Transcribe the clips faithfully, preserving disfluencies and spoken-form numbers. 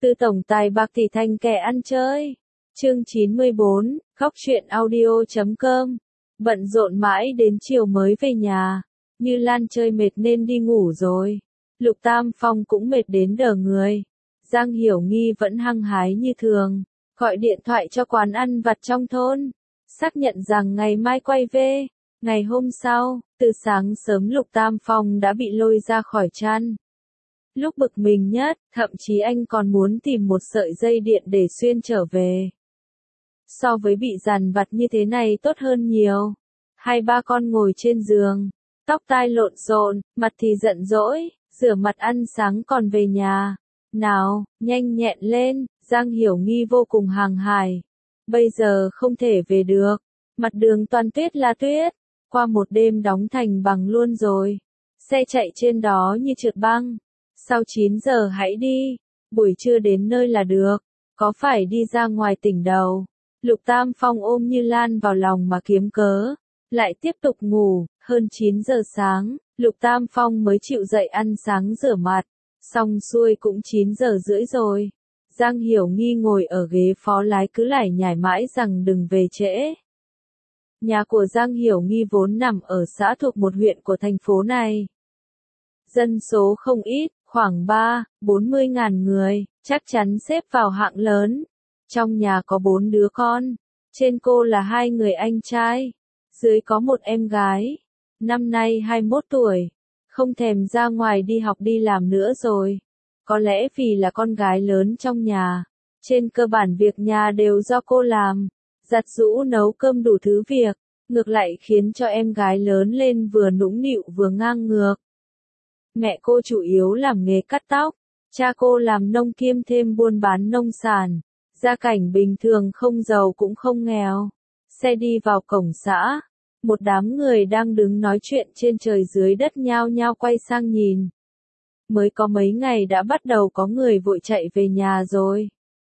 Từ tổng tài bạc tỷ thành kẻ ăn chơi. Chương chín mươi bốn, khóc chuyện audio chấm com. Bận rộn mãi đến chiều mới về nhà. Như Lan chơi mệt nên đi ngủ rồi. Lục Tam Phong cũng mệt đến đờ người. Giang Hiểu Nghi vẫn hăng hái như thường. Gọi điện thoại cho quán ăn vặt trong thôn. Xác nhận rằng ngày mai quay về. Ngày hôm sau, từ sáng sớm Lục Tam Phong đã bị lôi ra khỏi chăn. Lúc bực mình nhất, thậm chí anh còn muốn tìm một sợi dây điện để xuyên trở về. So với bị dằn vặt như thế này tốt hơn nhiều. Hai ba con ngồi trên giường, tóc tai lộn xộn, mặt thì giận dỗi, rửa mặt ăn sáng còn về nhà. Nào, nhanh nhẹn lên, Giang Hiểu Nghi vô cùng hàng hải. Bây giờ không thể về được, mặt đường toàn tuyết là tuyết, qua một đêm đóng thành bằng luôn rồi. Xe chạy trên đó như trượt băng. Sau chín giờ hãy đi, buổi trưa đến nơi là được, có phải đi ra ngoài tỉnh đâu. Lục Tam Phong ôm Như Lan vào lòng mà kiếm cớ, lại tiếp tục ngủ. Hơn chín giờ sáng, Lục Tam Phong mới chịu dậy ăn sáng rửa mặt, xong xuôi cũng chín giờ rưỡi rồi. Giang Hiểu Nghi ngồi ở ghế phó lái cứ lải nhải mãi rằng đừng về trễ. Nhà của Giang Hiểu Nghi vốn nằm ở xã thuộc một huyện của thành phố này. Dân số không ít, khoảng ba, bốn mươi ngàn người, chắc chắn xếp vào hạng lớn. Trong nhà có bốn đứa con, trên cô là hai người anh trai, dưới có một em gái, năm nay hai mươi mốt tuổi, không thèm ra ngoài đi học đi làm nữa rồi. Có lẽ vì là con gái lớn trong nhà, trên cơ bản việc nhà đều do cô làm, giặt giũ nấu cơm đủ thứ việc, ngược lại khiến cho em gái lớn lên vừa nũng nịu vừa ngang ngược. Mẹ cô chủ yếu làm nghề cắt tóc, cha cô làm nông kiêm thêm buôn bán nông sản, gia cảnh bình thường không giàu cũng không nghèo. Xe đi vào cổng xã, một đám người đang đứng nói chuyện trên trời dưới đất nhao nhao quay sang nhìn. Mới có mấy ngày đã bắt đầu có người vội chạy về nhà rồi.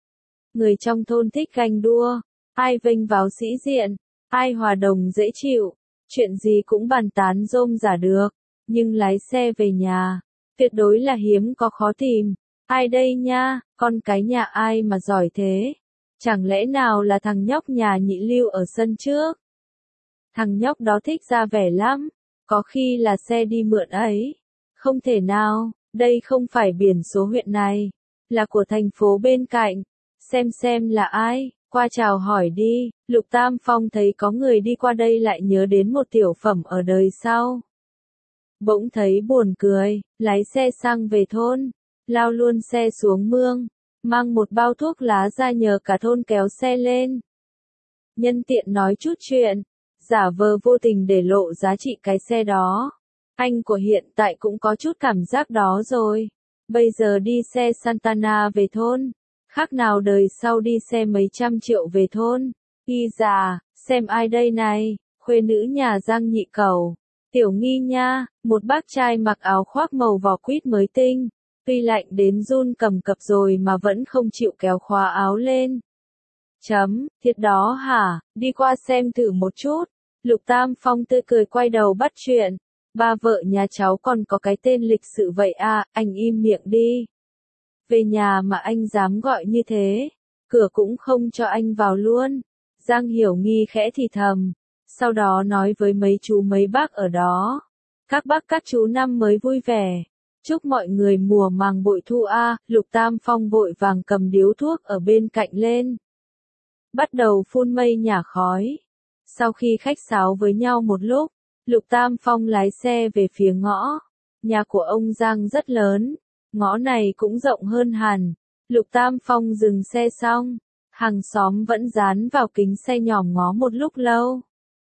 Người trong thôn thích ganh đua, ai vênh váo sĩ diện, ai hòa đồng dễ chịu, chuyện gì cũng bàn tán rôm rả được. Nhưng lái xe về nhà, tuyệt đối là hiếm có khó tìm. Ai đây nha, con cái nhà ai mà giỏi thế? Chẳng lẽ nào là thằng nhóc nhà nhị Lưu ở sân trước? Thằng nhóc đó thích ra vẻ lắm, có khi là xe đi mượn ấy. Không thể nào, đây không phải biển số huyện này, là của thành phố bên cạnh. Xem xem là ai, qua chào hỏi đi. Lục Tam Phong thấy có người đi qua đây lại nhớ đến một tiểu phẩm ở đời sau. Bỗng thấy buồn cười, lái xe sang về thôn, lao luôn xe xuống mương, mang một bao thuốc lá ra nhờ cả thôn kéo xe lên. Nhân tiện nói chút chuyện, giả vờ vô tình để lộ giá trị cái xe đó. Anh của hiện tại cũng có chút cảm giác đó rồi. Bây giờ đi xe Santana về thôn, khác nào đời sau đi xe mấy trăm triệu về thôn. Y già, xem ai đây này, khuê nữ nhà Giang Nhị Cẩu. Tiểu Nghi nha, một bác trai mặc áo khoác màu vỏ quýt mới tinh, tuy lạnh đến run cầm cập rồi mà vẫn không chịu kéo khóa áo lên. Chấm, thiệt đó hả, đi qua xem thử một chút. Lục Tam Phong tươi cười quay đầu bắt chuyện. Ba vợ nhà cháu còn có cái tên lịch sự vậy à, anh im miệng đi. Về nhà mà anh dám gọi như thế, cửa cũng không cho anh vào luôn. Giang Hiểu Nghi khẽ thì thầm. Sau đó nói với mấy chú mấy bác ở đó. Các bác các chú năm mới vui vẻ. Chúc mọi người mùa màng bội thu a. Lục Tam Phong vội vàng cầm điếu thuốc ở bên cạnh lên. Bắt đầu phun mây nhả khói. Sau khi khách sáo với nhau một lúc, Lục Tam Phong lái xe về phía ngõ. Nhà của ông Giang rất lớn. Ngõ này cũng rộng hơn hẳn. Lục Tam Phong dừng xe xong. Hàng xóm vẫn dán vào kính xe nhòm ngó một lúc lâu.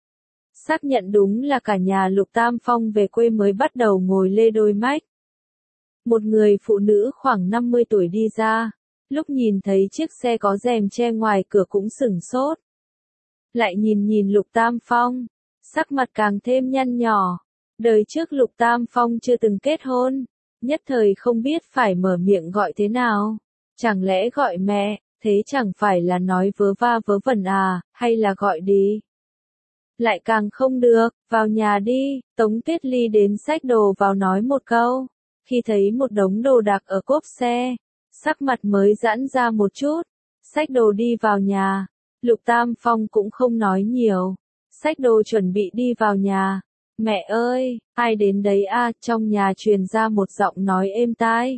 Xác nhận đúng là cả nhà Lục Tam Phong về quê mới bắt đầu ngồi lê đôi mách. Một người phụ nữ khoảng năm mươi tuổi đi ra, lúc nhìn thấy chiếc xe có rèm che ngoài cửa cũng sửng sốt. Lại nhìn nhìn Lục Tam Phong, sắc mặt càng thêm nhăn nhỏ. Đời trước Lục Tam Phong chưa từng kết hôn, nhất thời không biết phải mở miệng gọi thế nào. Chẳng lẽ gọi mẹ, thế chẳng phải là nói vớ va vớ vẩn à, hay là gọi đi? Lại càng không được, vào nhà đi. Tống Tuyết Ly đến xách đồ vào nói một câu. Khi thấy một đống đồ đạc ở cốp xe, sắc mặt mới giãn ra một chút, xách đồ đi vào nhà. Lục Tam Phong cũng không nói nhiều, xách đồ chuẩn bị đi vào nhà. Mẹ ơi, ai đến đấy a? Trong nhà truyền ra một giọng nói êm tai.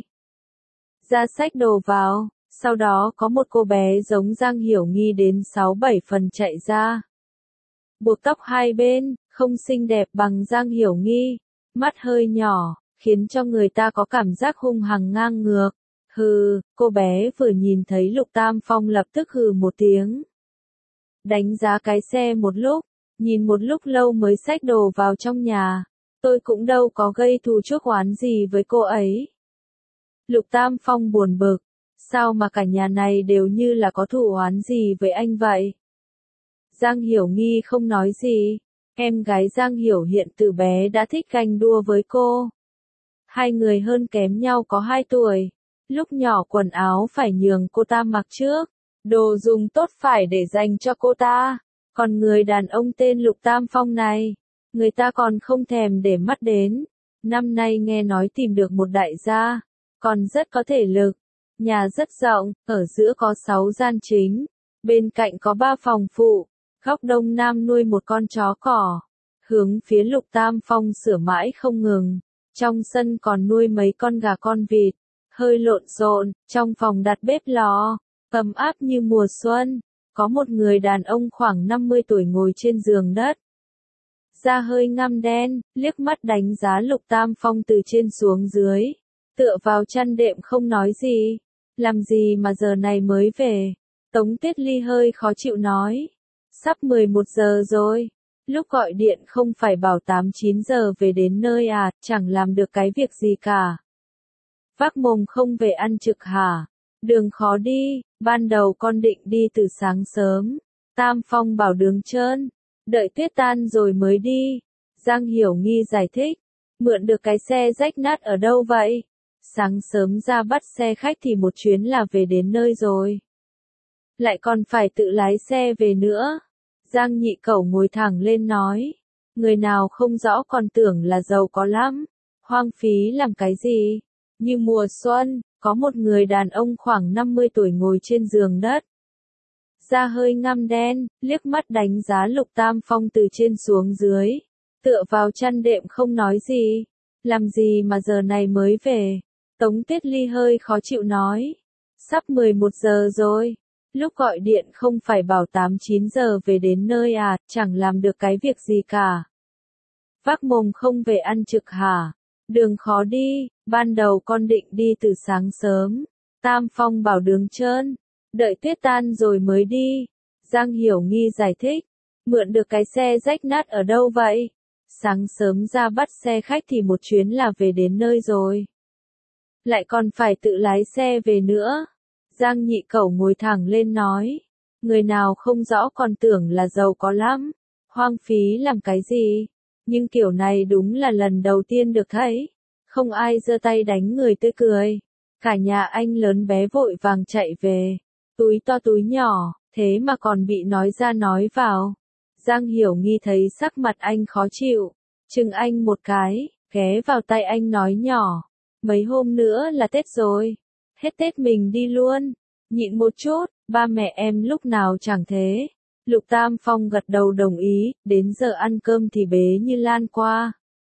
Ra xách đồ vào, sau đó có một cô bé giống Giang Hiểu Nghi đến sáu bảy phần chạy ra. Buộc tóc hai bên, không xinh đẹp bằng Giang Hiểu Nghi, mắt hơi nhỏ, khiến cho người ta có cảm giác hung hăng ngang ngược. Hừ, cô bé vừa nhìn thấy Lục Tam Phong lập tức hừ một tiếng. Đánh giá cái xe một lúc, nhìn một lúc lâu mới xách đồ vào trong nhà. Tôi cũng đâu có gây thù chuốc oán gì với cô ấy. Lục Tam Phong buồn bực, sao mà cả nhà này đều như là có thù oán gì với anh vậy? Giang Hiểu Nghi không nói gì, em gái Giang Hiểu Hiện từ bé đã thích ganh đua với cô. Hai người hơn kém nhau có hai tuổi, lúc nhỏ quần áo phải nhường cô ta mặc trước, đồ dùng tốt phải để dành cho cô ta, còn người đàn ông tên Lục Tam Phong này, người ta còn không thèm để mắt đến. Năm nay nghe nói tìm được một đại gia, còn rất có thể lực, nhà rất rộng, ở giữa có sáu gian chính, bên cạnh có ba phòng phụ, góc đông nam nuôi một con chó cỏ, hướng phía Lục Tam Phong sửa mãi không ngừng, trong sân còn nuôi mấy con gà con vịt, hơi lộn xộn, trong phòng đặt bếp lò, ấm áp như mùa xuân, có một người đàn ông khoảng năm mươi tuổi ngồi trên giường đất. Da hơi ngăm đen, liếc mắt đánh giá Lục Tam Phong từ trên xuống dưới, tựa vào chăn đệm không nói gì. Làm gì mà giờ này mới về? Tống Tiết Ly hơi khó chịu nói. Sắp mười một giờ rồi. Lúc gọi điện không phải bảo tám chín giờ về đến nơi à, chẳng làm được cái việc gì cả. Vác mồm không về ăn trực hả? Đường khó đi, ban đầu con định đi từ sáng sớm. Tam Phong bảo đường trơn, đợi tuyết tan rồi mới đi. Giang Hiểu Nghi giải thích, mượn được cái xe rách nát ở đâu vậy? Sáng sớm ra bắt xe khách thì một chuyến là về đến nơi rồi. Lại còn phải tự lái xe về nữa. Giang Nhị Cẩu ngồi thẳng lên nói. Người nào không rõ còn tưởng là giàu có lắm. Hoang phí làm cái gì? Như mùa xuân, có một người đàn ông khoảng năm mươi tuổi ngồi trên giường đất. Da hơi ngăm đen, liếc mắt đánh giá Lục Tam Phong từ trên xuống dưới. Tựa vào chăn đệm không nói gì. Làm gì mà giờ này mới về? Tống Tiết Ly hơi khó chịu nói. Sắp mười một giờ rồi. Lúc gọi điện không phải bảo tám chín giờ về đến nơi à, chẳng làm được cái việc gì cả. Vác mồm không về ăn trực hả? Đường khó đi, ban đầu con định đi từ sáng sớm. Tam Phong bảo đường trơn, đợi tuyết tan rồi mới đi. Giang Hiểu Nghi giải thích, mượn được cái xe rách nát ở đâu vậy? Sáng sớm ra bắt xe khách thì một chuyến là về đến nơi rồi. Lại còn phải tự lái xe về nữa. Giang Nhị Cẩu ngồi thẳng lên nói. Người nào không rõ còn tưởng là giàu có lắm. Hoang phí làm cái gì? Nhưng kiểu này đúng là lần đầu tiên được thấy. Không ai giơ tay đánh người tươi cười. Cả nhà anh lớn bé vội vàng chạy về. Túi to túi nhỏ, thế mà còn bị nói ra nói vào. Giang Hiểu Nghi thấy sắc mặt anh khó chịu. Chừng anh một cái, ghé vào tay anh nói nhỏ. Mấy hôm nữa là Tết rồi. Hết Tết mình đi luôn. Nhịn một chút, ba mẹ em lúc nào chẳng thế. Lục Tam Phong gật đầu đồng ý, đến giờ ăn cơm thì bế Như Lan qua.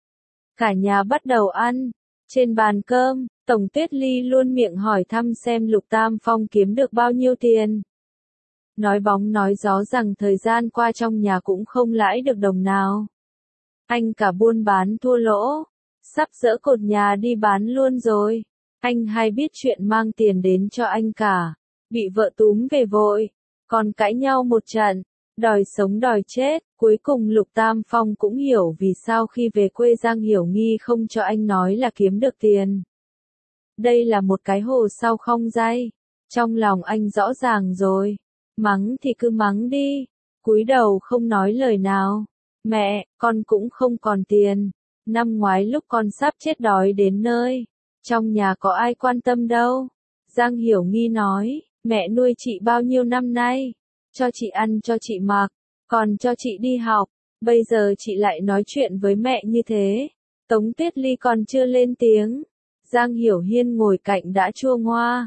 Cả nhà bắt đầu ăn. Trên bàn cơm, Tổng Tuyết Ly luôn miệng hỏi thăm xem Lục Tam Phong kiếm được bao nhiêu tiền. Nói bóng nói gió rằng thời gian qua trong nhà cũng không lãi được đồng nào. Anh cả buôn bán thua lỗ. Sắp dỡ cột nhà đi bán luôn rồi. Anh hay biết chuyện mang tiền đến cho anh cả. Bị vợ túm về vội. Còn cãi nhau một trận. Đòi sống đòi chết. Cuối cùng Lục Tam Phong cũng hiểu vì sao khi về quê Giang Hiểu Nghi không cho anh nói là kiếm được tiền. Đây là một cái hồ sau không dây. Trong lòng anh rõ ràng rồi. Mắng thì cứ mắng đi. Cúi đầu không nói lời nào. Mẹ, con cũng không còn tiền. Năm ngoái lúc con sắp chết đói đến nơi. Trong nhà có ai quan tâm đâu. Giang Hiểu Nghi nói, mẹ nuôi chị bao nhiêu năm nay. Cho chị ăn cho chị mặc. Còn cho chị đi học. Bây giờ chị lại nói chuyện với mẹ như thế. Tống Tiết Ly còn chưa lên tiếng. Giang Hiểu Hiên ngồi cạnh đã chua ngoa.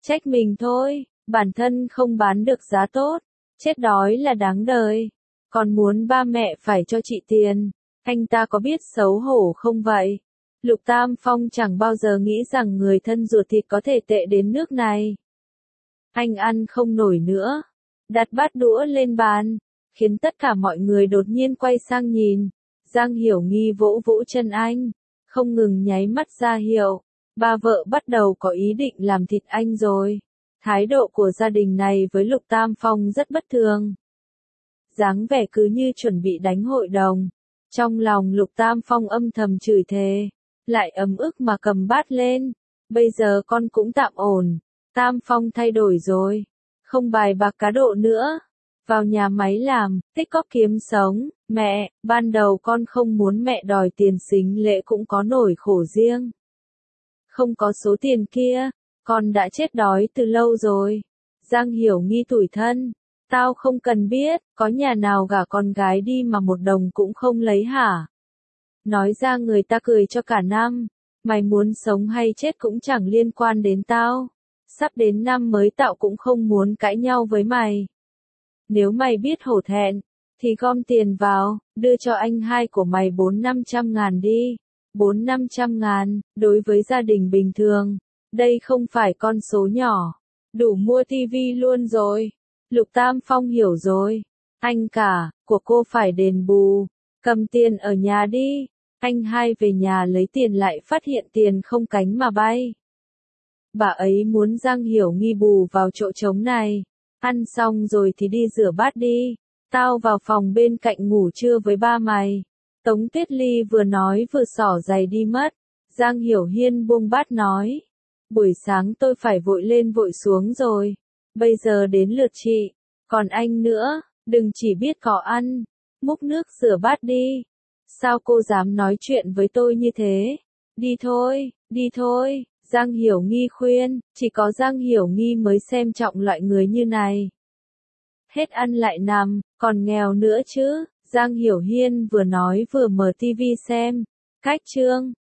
Trách mình thôi, bản thân không bán được giá tốt, chết đói là đáng đời. Còn muốn ba mẹ phải cho chị tiền, anh ta có biết xấu hổ không vậy? Lục Tam Phong chẳng bao giờ nghĩ rằng người thân ruột thịt có thể tệ đến nước này. Anh ăn không nổi nữa, đặt bát đũa lên bàn, khiến tất cả mọi người đột nhiên quay sang nhìn. Giang Hiểu Nghi vỗ vỗ chân anh, không ngừng nháy mắt ra hiệu, ba vợ bắt đầu có ý định làm thịt anh rồi. Thái độ của gia đình này với Lục Tam Phong rất bất thường. Dáng vẻ cứ như chuẩn bị đánh hội đồng. Trong lòng Lục Tam Phong âm thầm chửi thề, lại ấm ức mà cầm bát lên. Bây giờ con cũng tạm ổn, Tam Phong thay đổi rồi, không bài bạc cá độ nữa. Vào nhà máy làm, tích cóp kiếm sống. Mẹ, ban đầu con không muốn mẹ đòi tiền sính lễ cũng có nỗi khổ riêng. Không có số tiền kia, con đã chết đói từ lâu rồi. Giang Hiểu Nghi tủi thân. Tao không cần biết, có nhà nào gả con gái đi mà một đồng cũng không lấy hả? Nói ra người ta cười cho cả năm. Mày muốn sống hay chết cũng chẳng liên quan đến tao. Sắp đến năm mới tạo cũng không muốn cãi nhau với mày. Nếu mày biết hổ thẹn, thì gom tiền vào, đưa cho anh hai của mày bốn năm trăm ngàn đi. Bốn năm trăm ngàn, đối với gia đình bình thường, đây không phải con số nhỏ. Đủ mua tivi luôn rồi. Lục Tam Phong hiểu rồi. Anh cả, của cô phải đền bù. Cầm tiền ở nhà đi. Anh hai về nhà lấy tiền lại phát hiện tiền không cánh mà bay. Bà ấy muốn Giang Hiểu Nghi bù vào chỗ trống này. Ăn xong rồi thì đi rửa bát đi. Tao vào phòng bên cạnh ngủ trưa với ba mày. Tống Tuyết Ly vừa nói vừa xỏ giày đi mất. Giang Hiểu Hiên buông bát nói. Buổi sáng tôi phải vội lên vội xuống rồi. Bây giờ đến lượt chị. Còn anh nữa, đừng chỉ biết có ăn. Múc nước rửa bát đi. Sao cô dám nói chuyện với tôi như thế? Đi thôi, đi thôi. Giang Hiểu Nghi khuyên, chỉ có Giang Hiểu Nghi mới xem trọng loại người như này. Hết ăn lại nằm, còn nghèo nữa chứ. Giang Hiểu Hiên vừa nói vừa mở tivi xem. Cách chương